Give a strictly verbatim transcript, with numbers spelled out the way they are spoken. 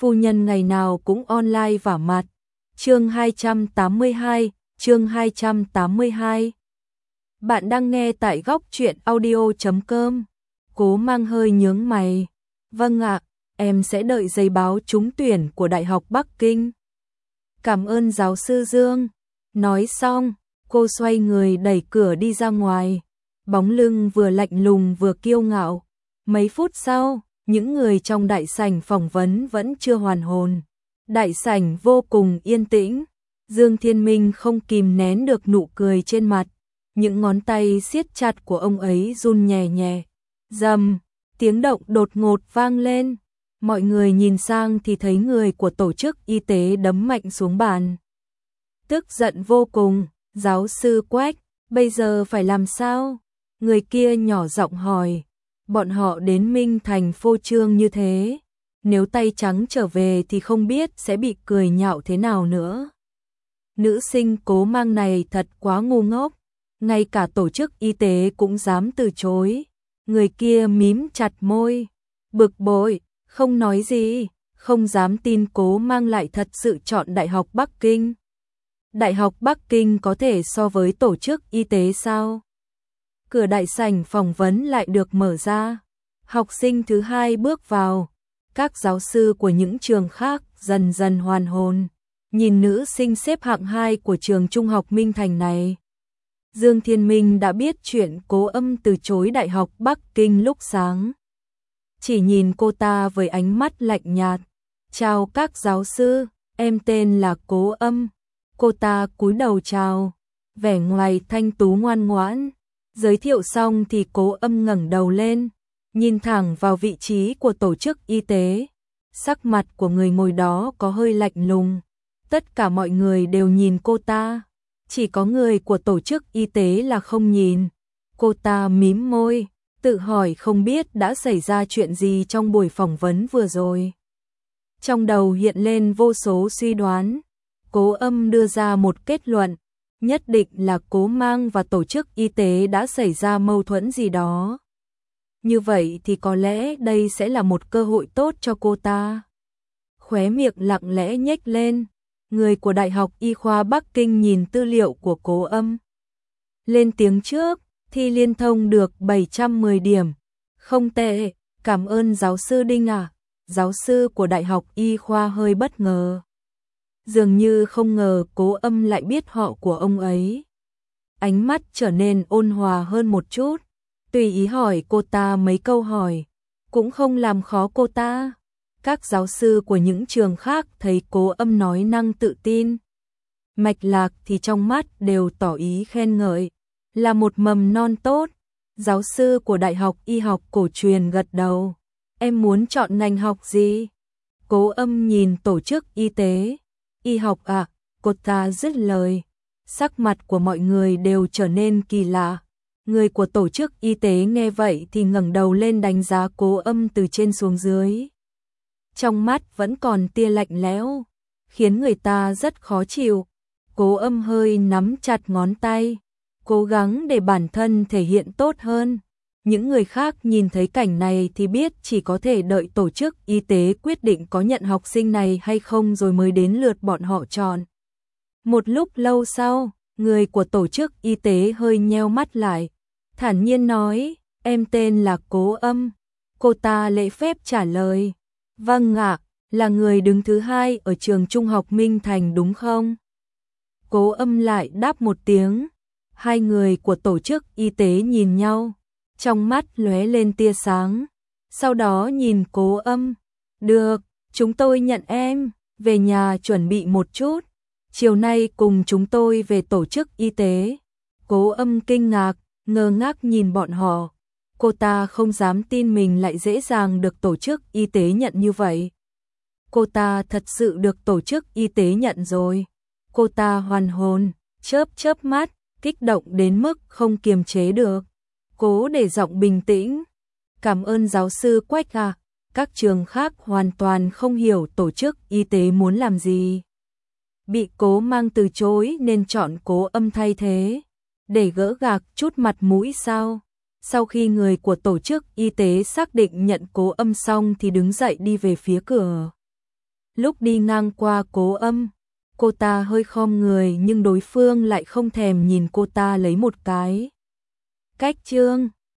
phu nhân ngày nào cũng online vả mặt. Chương hai trăm tám mươi hai, chương hai trăm tám mươi hai. Bạn đang nghe tại góc truyện audio chấm com. Cố Mang hơi nhướng mày. Vâng ạ, em sẽ đợi giấy báo trúng tuyển của Đại học Bắc Kinh. Cảm ơn giáo sư Dương. Nói xong, cô xoay người đẩy cửa đi ra ngoài. Bóng lưng vừa lạnh lùng vừa kiêu ngạo. Mấy phút sau, những người trong đại sảnh phỏng vấn vẫn chưa hoàn hồn. Đại sảnh vô cùng yên tĩnh. Dương Thiên Minh không kìm nén được nụ cười trên mặt. Những ngón tay siết chặt của ông ấy run nhẹ nhẹ. Rầm, tiếng động đột ngột vang lên. Mọi người nhìn sang thì thấy người của tổ chức y tế đấm mạnh xuống bàn. Tức giận vô cùng, giáo sư Quách, bây giờ phải làm sao? Người kia nhỏ giọng hỏi. Bọn họ đến Minh Thành phô trương như thế, nếu tay trắng trở về thì không biết sẽ bị cười nhạo thế nào nữa. Nữ sinh Cố Mang này thật quá ngu ngốc, ngay cả tổ chức y tế cũng dám từ chối. Người kia mím chặt môi, bực bội, không nói gì, không dám tin Cố Mang lại thật sự chọn Đại học Bắc Kinh. Đại học Bắc Kinh có thể so với tổ chức y tế sao? Cửa đại sảnh phỏng vấn lại được mở ra. Học sinh thứ hai bước vào. Các giáo sư của những trường khác dần dần hoàn hồn. Nhìn nữ sinh xếp hạng hai của trường trung học Minh Thành này. Dương Thiên Minh đã biết chuyện Cố Âm từ chối Đại học Bắc Kinh lúc sáng. Chỉ nhìn cô ta với ánh mắt lạnh nhạt. Chào các giáo sư, em tên là Cố Âm. Cô ta cúi đầu chào, vẻ ngoài thanh tú ngoan ngoãn. Giới thiệu xong thì Cố Âm ngẩng đầu lên, nhìn thẳng vào vị trí của tổ chức y tế. Sắc mặt của người ngồi đó có hơi lạnh lùng. Tất cả mọi người đều nhìn cô ta, chỉ có người của tổ chức y tế là không nhìn. Cô ta mím môi, tự hỏi không biết đã xảy ra chuyện gì trong buổi phỏng vấn vừa rồi. Trong đầu hiện lên vô số suy đoán. Cố Âm đưa ra một kết luận. Nhất định là Cố Mang và tổ chức y tế đã xảy ra mâu thuẫn gì đó. Như vậy thì có lẽ đây sẽ là một cơ hội tốt cho cô ta. Khóe miệng lặng lẽ nhếch lên. Người của Đại học Y khoa Bắc Kinh nhìn tư liệu của Cố Âm. Lên tiếng trước, thi liên thông được bảy trăm mười điểm. Không tệ, cảm ơn giáo sư Đinh ạ. Giáo sư của Đại học Y khoa hơi bất ngờ. Dường như không ngờ Cố Âm lại biết họ của ông ấy. Ánh mắt trở nên ôn hòa hơn một chút, tùy ý hỏi cô ta mấy câu hỏi, cũng không làm khó cô ta. Các giáo sư của những trường khác thấy Cố Âm nói năng tự tin, mạch lạc thì trong mắt đều tỏ ý khen ngợi, là một mầm non tốt. Giáo sư của Đại học Y học cổ truyền gật đầu. Em muốn chọn ngành học gì? Cố Âm nhìn tổ chức y tế. Y học ạ, à, cô ta dứt lời. Sắc mặt của mọi người đều trở nên kỳ lạ. Người của tổ chức y tế nghe vậy thì ngẩng đầu lên đánh giá Cố Âm từ trên xuống dưới. Trong mắt vẫn còn tia lạnh lẽo, khiến người ta rất khó chịu. Cố Âm hơi nắm chặt ngón tay, cố gắng để bản thân thể hiện tốt hơn. Những người khác nhìn thấy cảnh này thì biết chỉ có thể đợi tổ chức y tế quyết định có nhận học sinh này hay không rồi mới đến lượt bọn họ chọn. Một lúc lâu sau, người của tổ chức y tế hơi nheo mắt lại, thản nhiên nói, em tên là Cố Âm. Cô ta lễ phép trả lời, vâng ạ, là người đứng thứ hai ở trường trung học Minh Thành đúng không? Cố Âm lại đáp một tiếng. Hai người của tổ chức y tế nhìn nhau, trong mắt lóe lên tia sáng, sau đó nhìn Cố Âm. Được, chúng tôi nhận em, về nhà chuẩn bị một chút, chiều nay cùng chúng tôi về tổ chức y tế. Cố Âm kinh ngạc, ngơ ngác nhìn bọn họ. Cô ta không dám tin mình lại dễ dàng được tổ chức y tế nhận như vậy. Cô ta thật sự được tổ chức y tế nhận rồi. Cô ta hoàn hồn, chớp chớp mắt, kích động đến mức không kiềm chế được. Cố để giọng bình tĩnh. Cảm ơn giáo sư Quách à, các trường khác hoàn toàn không hiểu tổ chức y tế muốn làm gì. Bị Cố Mang từ chối nên chọn Cố Âm thay thế, để gỡ gạc chút mặt mũi sao. Sau khi người của tổ chức y tế xác định nhận Cố Âm xong thì đứng dậy đi về phía cửa. Lúc đi ngang qua Cố Âm, cô ta hơi khom người nhưng đối phương lại không thèm nhìn cô ta lấy một cái. Cách trương